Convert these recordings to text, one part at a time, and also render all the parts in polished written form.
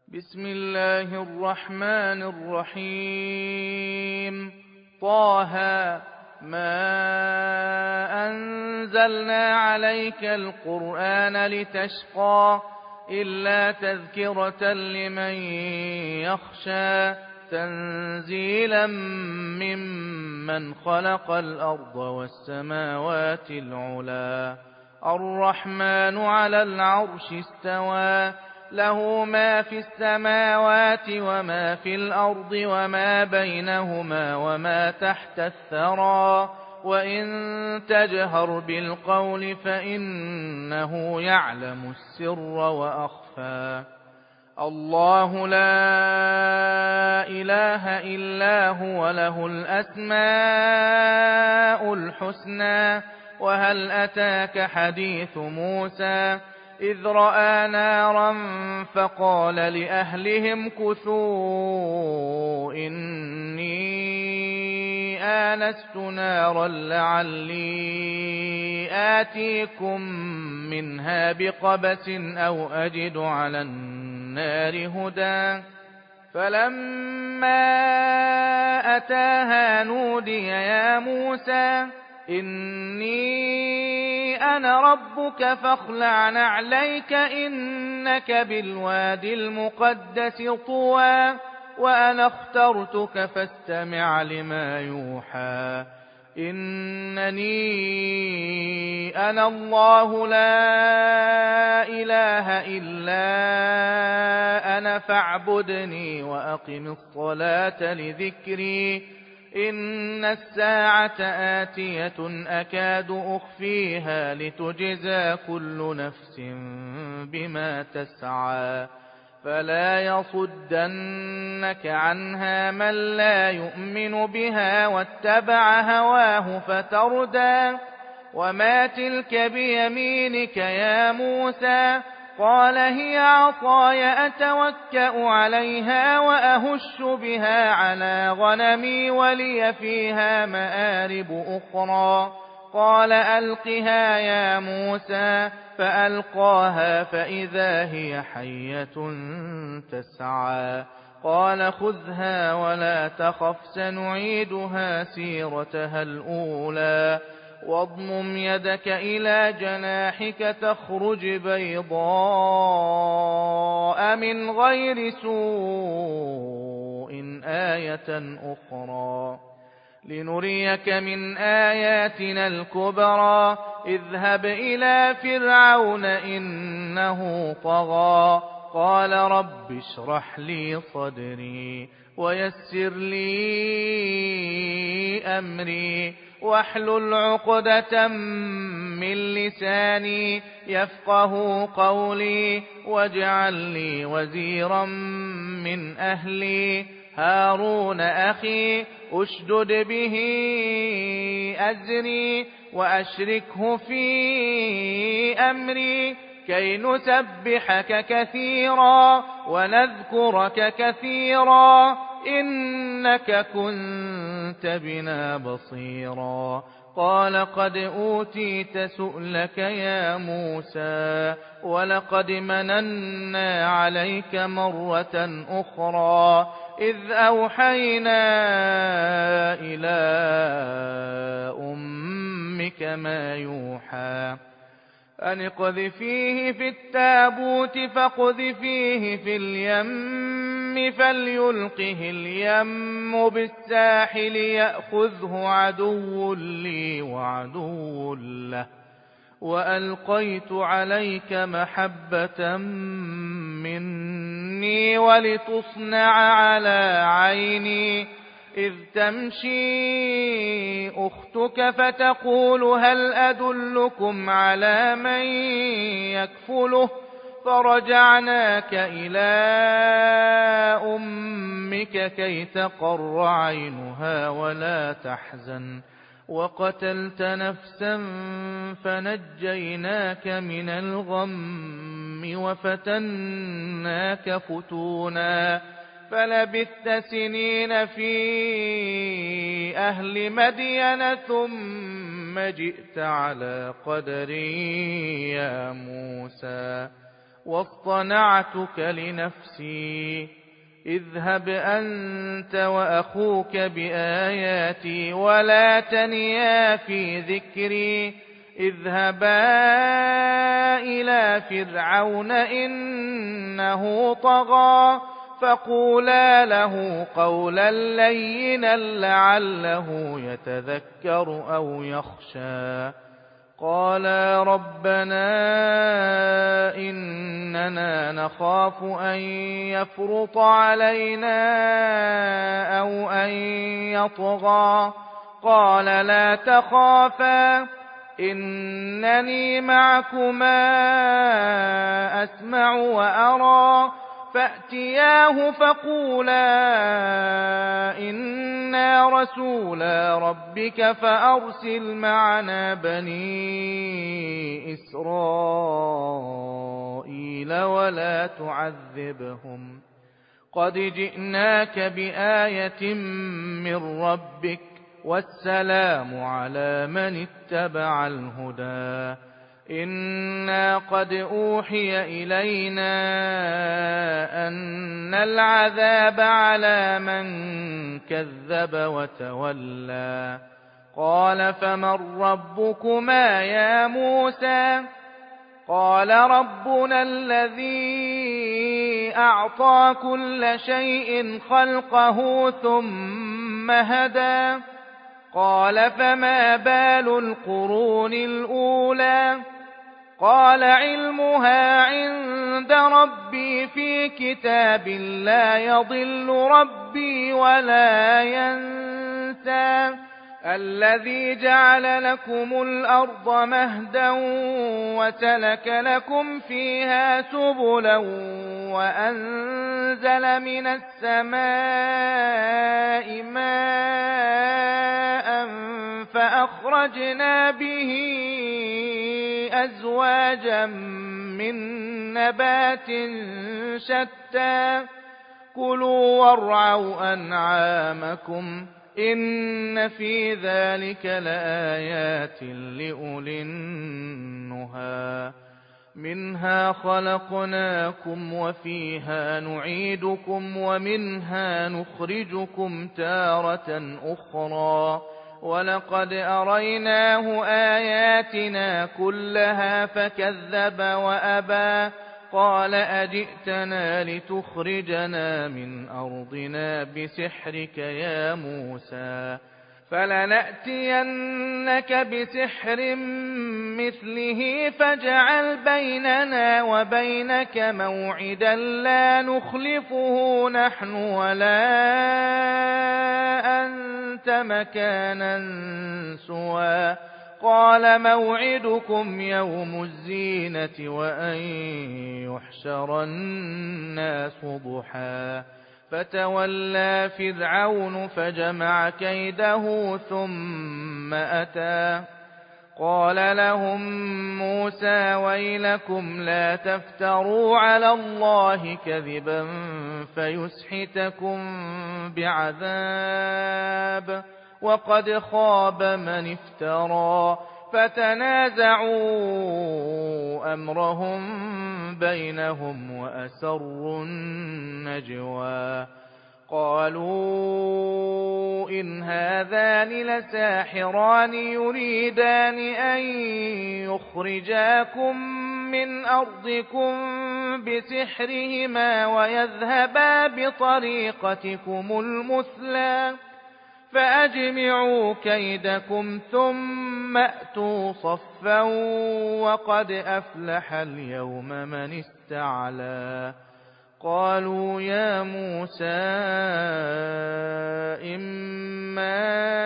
بسم الله الرحمن الرحيم. طه ما أنزلنا عليك القرآن لتشقى إلا تذكرة لمن يخشى تنزيلا ممن خلق الأرض والسماوات العلى الرحمن على العرش استوى له ما في السماوات وما في الأرض وما بينهما وما تحت الثرى وإن تجهر بالقول فإنه يعلم السر وأخفى الله لا إله إلا هو له الأسماء الحسنى وهل أتاك حديث موسى إذ رأى نارا فقال لأهلهم كثوا إني آنست نارا لعلي آتيكم منها بقبس أو أجد على النار هدى فلما أتاها نودي يا موسى إني أنا ربك فاخلع نعليك إنك بالواد المقدس طوى وأنا اخترتك فاستمع لما يوحى إنني أنا الله لا إله إلا أنا فاعبدني وأقم الصلاة لذكري إن الساعة آتية أكاد أخفيها لتجزى كل نفس بما تسعى فلا يصدنك عنها من لا يؤمن بها واتبع هواه فتردى وما تلك بيمينك يا موسى قال هي عصاي أتوكأ عليها وأهش بها على غنمي ولي فيها مآرب أخرى قال ألقها يا موسى فألقاها فإذا هي حية تسعى قال خذها ولا تخف سنعيدها سيرتها الأولى واضمم يدك إلى جناحك تخرج بيضاء من غير سوء آية أخرى لنريك من آياتنا الكبرى اذهب إلى فرعون إنه طغى قال رب اشرح لي صدري ويسر لي أمري واحلل عقدة من لساني يفقه قولي واجعل لي وزيرا من أهلي هارون أخي أشدد به أزري وأشركه في أمري كي نسبحك كثيرا ونذكرك كثيرا إنك كنت بنا بصيرا قال قد أوتيت سؤلك يا موسى ولقد مننا عليك مرة أخرى إذ أوحينا إلى أمك ما يوحى أن اقذفيه في التابوت فاقذفيه في اليم فليلقه اليم بالساحل يأخذه عدو لي وعدو له وألقيت عليك محبة مني ولتصنع على عيني إذ تمشي أختك فتقول هل أدلكم على من يكفله فرجعناك إلى أمك كي تقر عينها ولا تحزن وقتلت نفسا فنجيناك من الغم وفتناك فتونا فلبثت سنين في أهل مدين ثم جئت على قدر يا موسى واصطنعتك لنفسي اذهب أنت وأخوك بآياتي ولا تنيا في ذكري اذهبا إلى فرعون إنه طغى فقولا له قولا لينا لعله يتذكر أو يخشى قالا ربنا إننا نخاف أن يفرط علينا أو أن يطغى قال لا تخافا إنني معكما أسمع وأرى فأتياه فقولا إنا رسولا ربك فأرسل معنا بني إسرائيل ولا تعذبهم قد جئناك بآية من ربك والسلام على من اتبع الهدى إنا قد أوحي إلينا أن العذاب على من كذب وتولى قال فمن ربكما يا موسى قال ربنا الذي أعطى كل شيء خلقه ثم هدى قال فما بال القرون الأولى قال علمها عند ربي في كتاب لا يضل ربي ولا ينسى الذي جعل لكم الأرض مهدا وسلك لكم فيها سبلا وأنزل من السماء ماء فأخرجنا به أزواجا من نبات شتى كلوا وارعوا أنعامكم إن في ذلك لآيات لأولي النهى منها خلقناكم وفيها نعيدكم ومنها نخرجكم تارة أخرى ولقد أريناه آياتنا كلها فكذب وأبى قال أجئتنا لتخرجنا من أرضنا بسحرك يا موسى فلنأتينك بسحر مثله فاجعل بيننا وبينك موعدا لا نخلفه نحن ولا أنت مكانا سوى قال موعدكم يوم الزينة وأن يحشر الناس ضحى فتولى فرعون فجمع كيده ثم أتى قال لهم موسى ويلكم لا تفتروا على الله كذبا فيسحتكم بعذاب وقد خاب من افترى فتنازعوا أمرهم بينهم وأسروا النجوى قالوا إن هذان لساحران يريدان أن يخرجاكم من أرضكم بسحرهما ويذهبا بطريقتكم المثلى فأجمعوا كيدكم ثم أتوا صفا وقد أفلح اليوم من استعلى قالوا يا موسى إما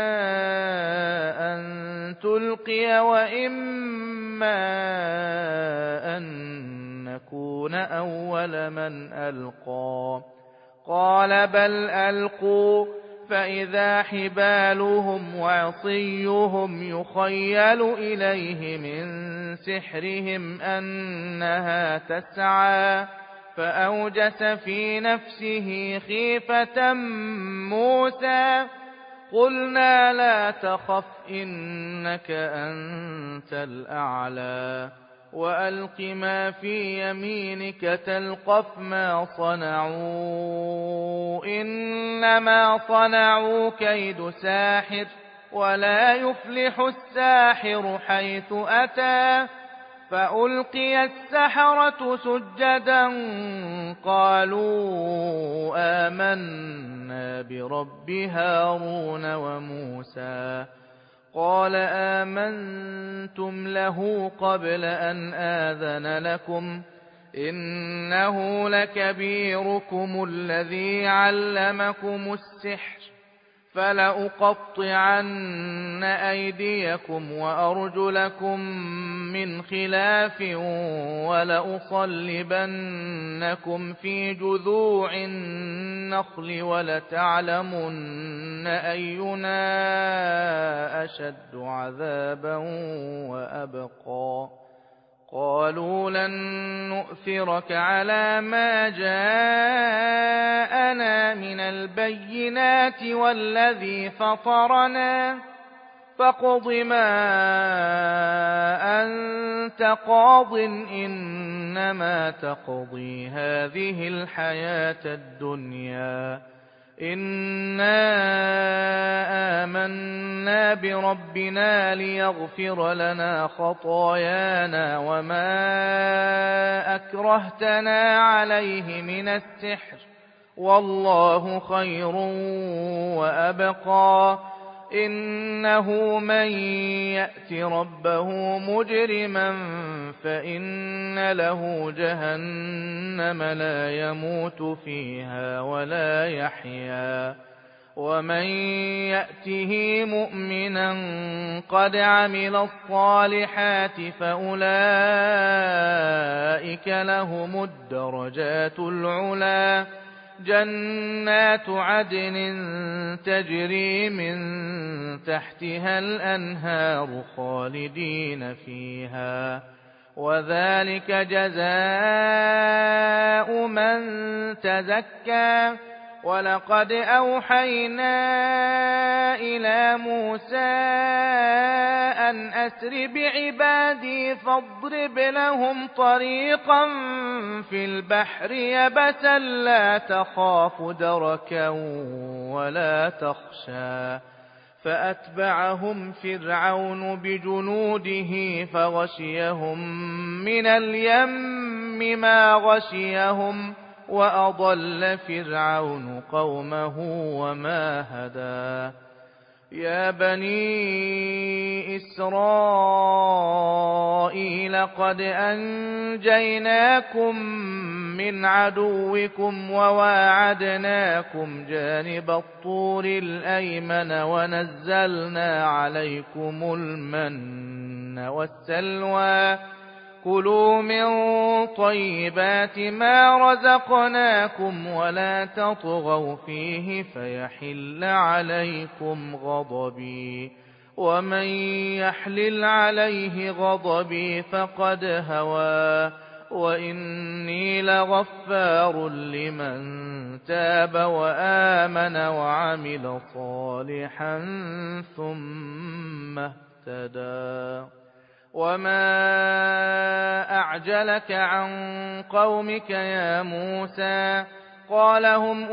أن تلقي وإما أن نكون أول من ألقى قال بل ألقوا فإذا حبالهم وعصيهم يخيل إليه من سحرهم أنها تسعى فأوجس في نفسه خيفة موسى قلنا لا تخف إنك أنت الأعلى وألق ما في يمينك تلقف ما صنعوا إنما صنعوا كيد ساحر ولا يفلح الساحر حيث أتى فألقي السحرة سجدا قالوا آمنا برب هارون وموسى قال آمنتم له قبل أن آذن لكم إنه لكبيركم الذي علمكم السحر فلأقطعن أيديكم وأرجلكم من خلاف ولأصلبنكم في جذوع النخل ولتعلمن أينا أشد عذابا وأبقى قالوا لن نؤثرك على ما جاءنا من البينات والذي فطرنا فاقض ما أنت قاض إنما تقضي هذه الحياة الدنيا إنا آمنا بربنا ليغفر لنا خطايانا وما أكرهتنا عليه من السحر والله خير وأبقى إنه من يأت ربه مجرما فإن له جهنم لا يموت فيها ولا يحيا ومن يأته مؤمنا قد عمل الصالحات فأولئك لهم الدرجات العلى جنات عدن تجري من تحتها الأنهار خالدين فيها وذلك جزاء من تزكى ولقد أوحينا إلى موسى أن أسر بعبادي فاضرب لهم طريقا في البحر يبسا لا تخاف دركا ولا تخشى فأتبعهم فرعون بجنوده فغشيهم من اليم ما غشيهم وأضل فرعون قومه وما هدى يا بني إسرائيل قد أنجيناكم من عدوكم وواعدناكم جانب الطور الأيمن ونزلنا عليكم المن والسلوى كلوا من طيبات ما رزقناكم ولا تطغوا فيه فيحل عليكم غضبي ومن يحلل عليه غضبي فقد هوى وإني لغفار لمن تاب وآمن وعمل صالحا ثم اهتدى وما أعجلك عن قومك يا موسى قال هم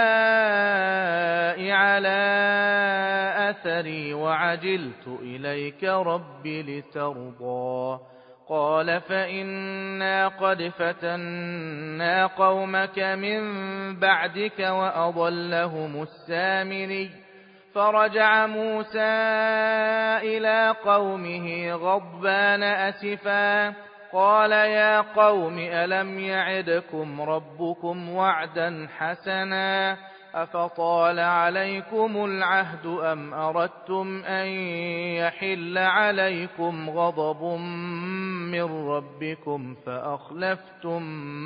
أولئك على أثري وعجلت إليك رب لترضى قال فإنا قد فتنا قومك من بعدك وأضلهم السامري فرجع موسى إلى قومه غضبان أسفا قال يا قوم ألم يعدكم ربكم وعدا حسنا أفطال عليكم العهد أم أردتم أن يحل عليكم غضب من ربكم فأخلفتم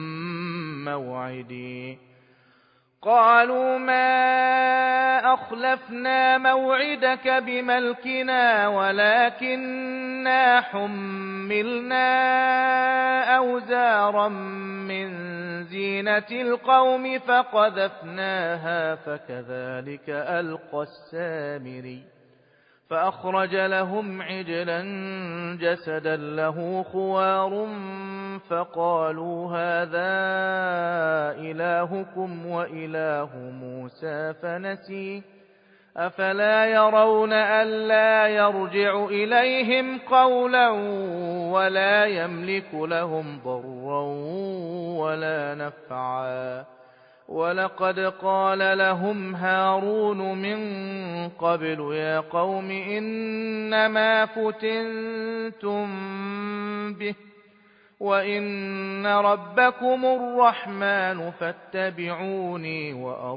موعدي قالوا ما أخلفنا موعدك بملكنا ولكننا حملنا أوزارا من زينة القوم فقذفناها فكذلك ألقى السامري فأخرج لهم عجلا جسدا له خوار فقالوا هذا إلهكم وإله موسى فنسي أفلا يرون ألا يرجع إليهم قولا ولا يملك لهم ضرا ولا نفعا ولقد قال لهم هارون من قبل يا قوم إنما فتنتم به وإن ربكم الرحمن فاتبعوني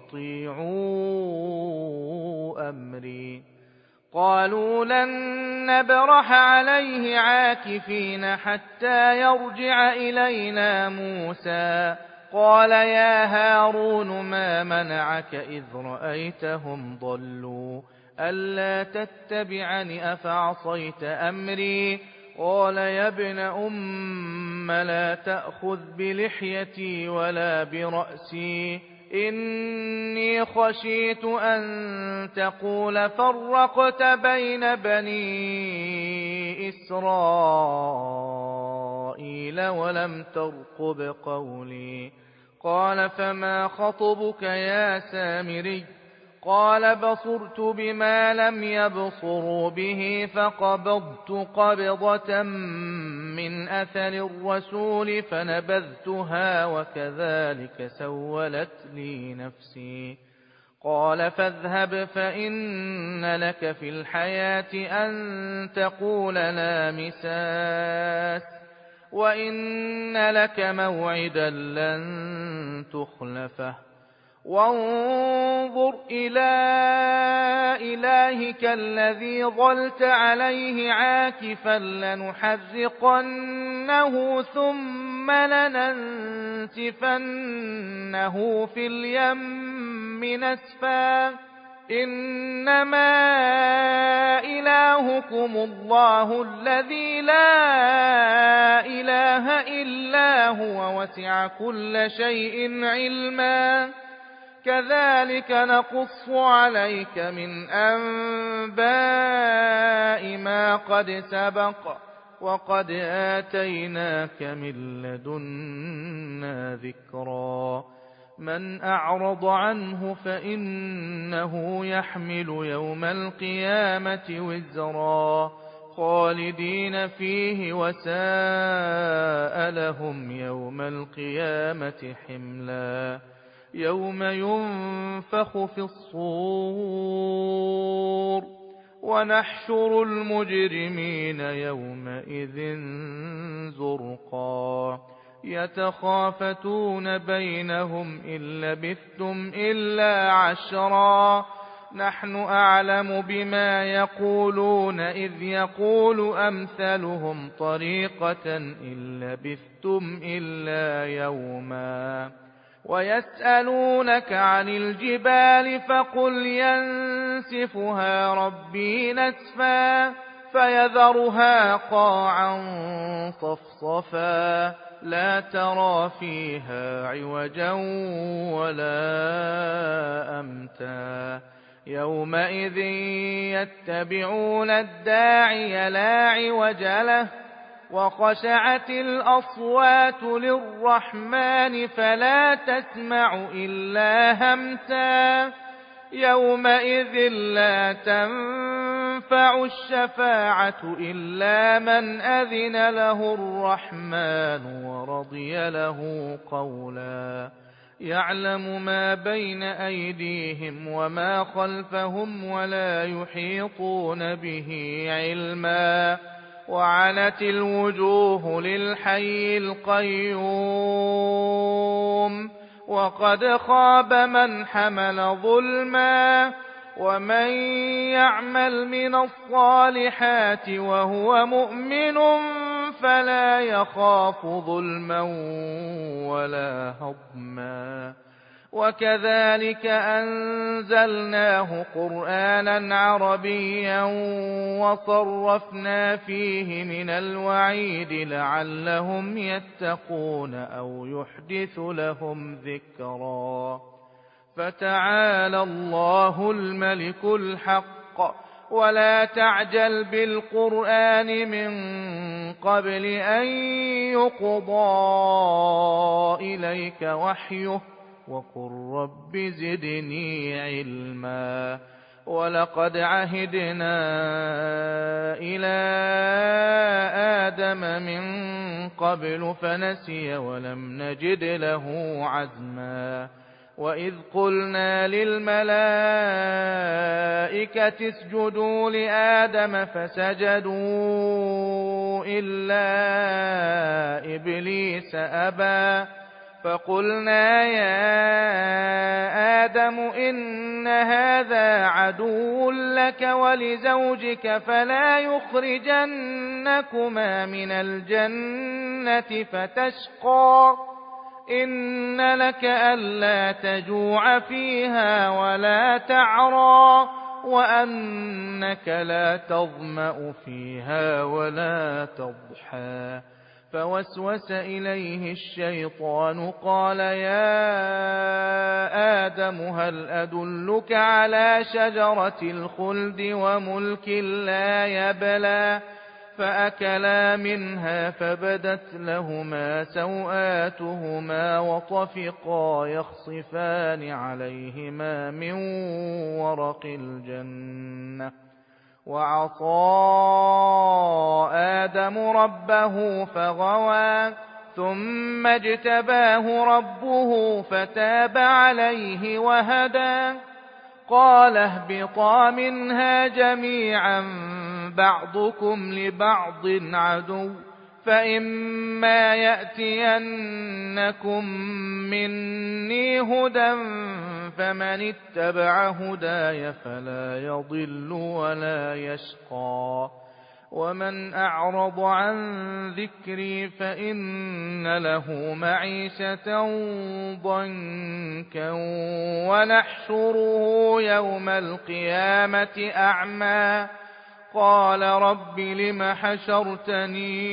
وأطيعوا أمري قالوا لن نبرح عليه عاكفين حتى يرجع إلينا موسى قال يا هارون ما منعك إذ رأيتهم ضلوا ألا تتبعني أفعصيت أمري قال يا ابن أم لا تأخذ بلحيتي ولا برأسي إني خشيت أن تقول فرقت بين بني إسرائيل ولم ترقب قولي قال فما خطبك يا سامري قال بصرت بما لم يبصروا به فقبضت قبضة من أثر الرسول فنبذتها وكذلك سولت لي نفسي قال فاذهب فإن لك في الحياة أن تقول لا مساس وإن لك موعدا لن تخلفه وانظر إلى إلهك الذي ظلت عليه عاكفا لنحرقنه ثم لننسفنه في اليم نسفا إنما إلهكم الله الذي لا إله إلا هو وسع كل شيء علما كذلك نقص عليك من أنباء ما قد سبق وقد آتيناك من لدنا ذكرا من أعرض عنه فإنه يحمل يوم القيامة وزرا خالدين فيه وساء لهم يوم القيامة حملا يوم ينفخ في الصور ونحشر المجرمين يومئذ زرقا يتخافتون بينهم إن لبثتم إلا عشرا نحن أعلم بما يقولون إذ يقول أمثلهم طريقة إن لبثتم إلا يوما ويسألونك عن الجبال فقل ينسفها ربي نسفا فيذرها قاعا صفصفا لا ترى فيها عوجا ولا أمتا يومئذ يتبعون الداعي لا عوج له وخشعت الأصوات للرحمن فلا تسمع إلا همسا يومئذ لا تنفع الشفاعة إلا من أذن له الرحمن ورضي له قولا يعلم ما بين أيديهم وما خلفهم ولا يحيطون به علما وعنت الوجوه للحي القيوم وقد خاب من حمل ظلما ومن يعمل من الصالحات وهو مؤمن فلا يخاف ظلما ولا هضما وكذلك أنزلناه قرآنا عربيا وصرفنا فيه من الوعيد لعلهم يتقون أو يحدث لهم ذكرا فتعالى الله الملك الحق ولا تعجل بالقرآن من قبل أن يقضى إليك وحيه وقل رب زدني علما ولقد عهدنا إلى آدم من قبل فنسي ولم نجد له عزما وإذ قلنا للملائكة اسجدوا لآدم فسجدوا إلا إبليس أبى فقلنا يا آدم إن هذا عدو لك ولزوجك فلا يخرجنكما من الجنة فتشقى إن لك ألا تجوع فيها ولا تعرى وأنك لا تظمأ فيها ولا تضحى فوسوس إليه الشيطان قال يا آدم هل أدلك على شجرة الخلد وملك لا يبلى فأكلا منها فبدت لهما سوآتهما وطفقا يخصفان عليهما من ورق الجنة وعصى آدم ربه فغوى ثم اجتباه ربه فتاب عليه وهدى قال اهبطا منها جميعا بعضكم لبعض عدو فإما يأتينكم مني هدى فمن اتبع هداي فلا يضل ولا يشقى ومن أعرض عن ذكري فإن له معيشة ضنكا ونحشره يوم القيامة أعمى قال رب لم حشرتني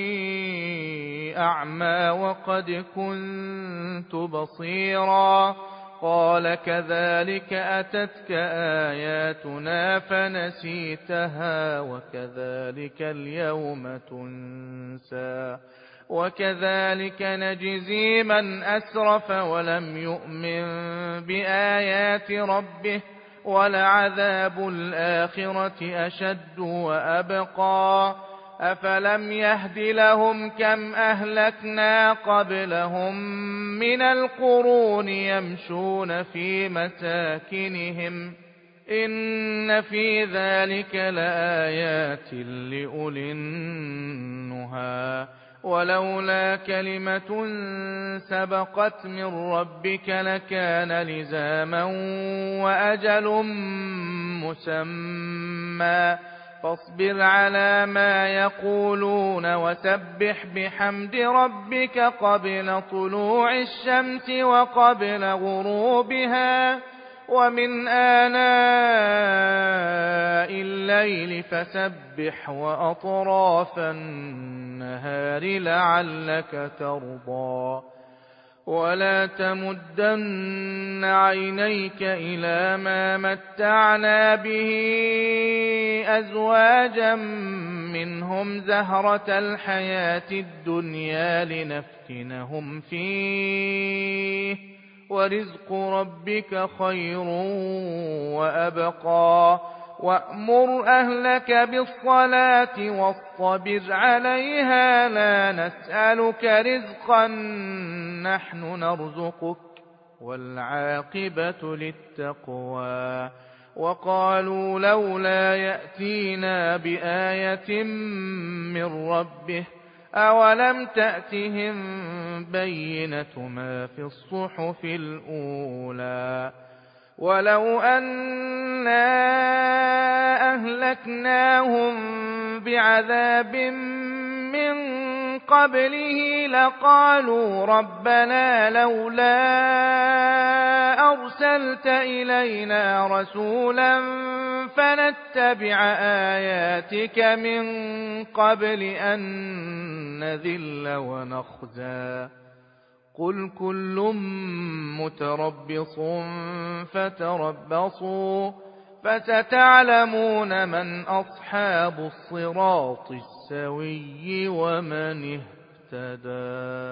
أعمى وقد كنت بصيرا قال كذلك أتتك آياتنا فنسيتها وكذلك اليوم تنسى وكذلك نجزي من أسرف ولم يؤمن بآيات ربه ولعذاب الآخرة أشد وأبقى أفلم يهد لهم كم أهلكنا قبلهم من القرون يمشون في مساكنهم إن في ذلك لآيات لأولي النهى ولولا كلمة سبقت من ربك لكان لزاما وأجل مسمى فاصبر على ما يقولون وسبح بحمد ربك قبل طلوع الشمس وقبل غروبها ومن آناء الليل فسبح وأطراف النهار لعلك ترضى ولا تمدن عينيك إلى ما متعنا به أزواجا منهم زهرة الحياة الدنيا لنفتنهم فيه ورزق ربك خير وأبقى وأمر أهلك بالصلاة واصطبر عليها لا نسألك رزقا نحن نرزقك والعاقبة للتقوى وقالوا لولا يأتينا بآية من ربه أولم تأتهم بينة ما في الصحف الأولى ولو أنا أهلكناهم بعذاب من قبله لقالوا ربنا لولا أرسلت إلينا رسولا فنتبع آياتك من قبل أن نذل ونخزى قل كل متربص فتربصوا فستعلمون من أصحاب الصراط السوي ومن اهتدى.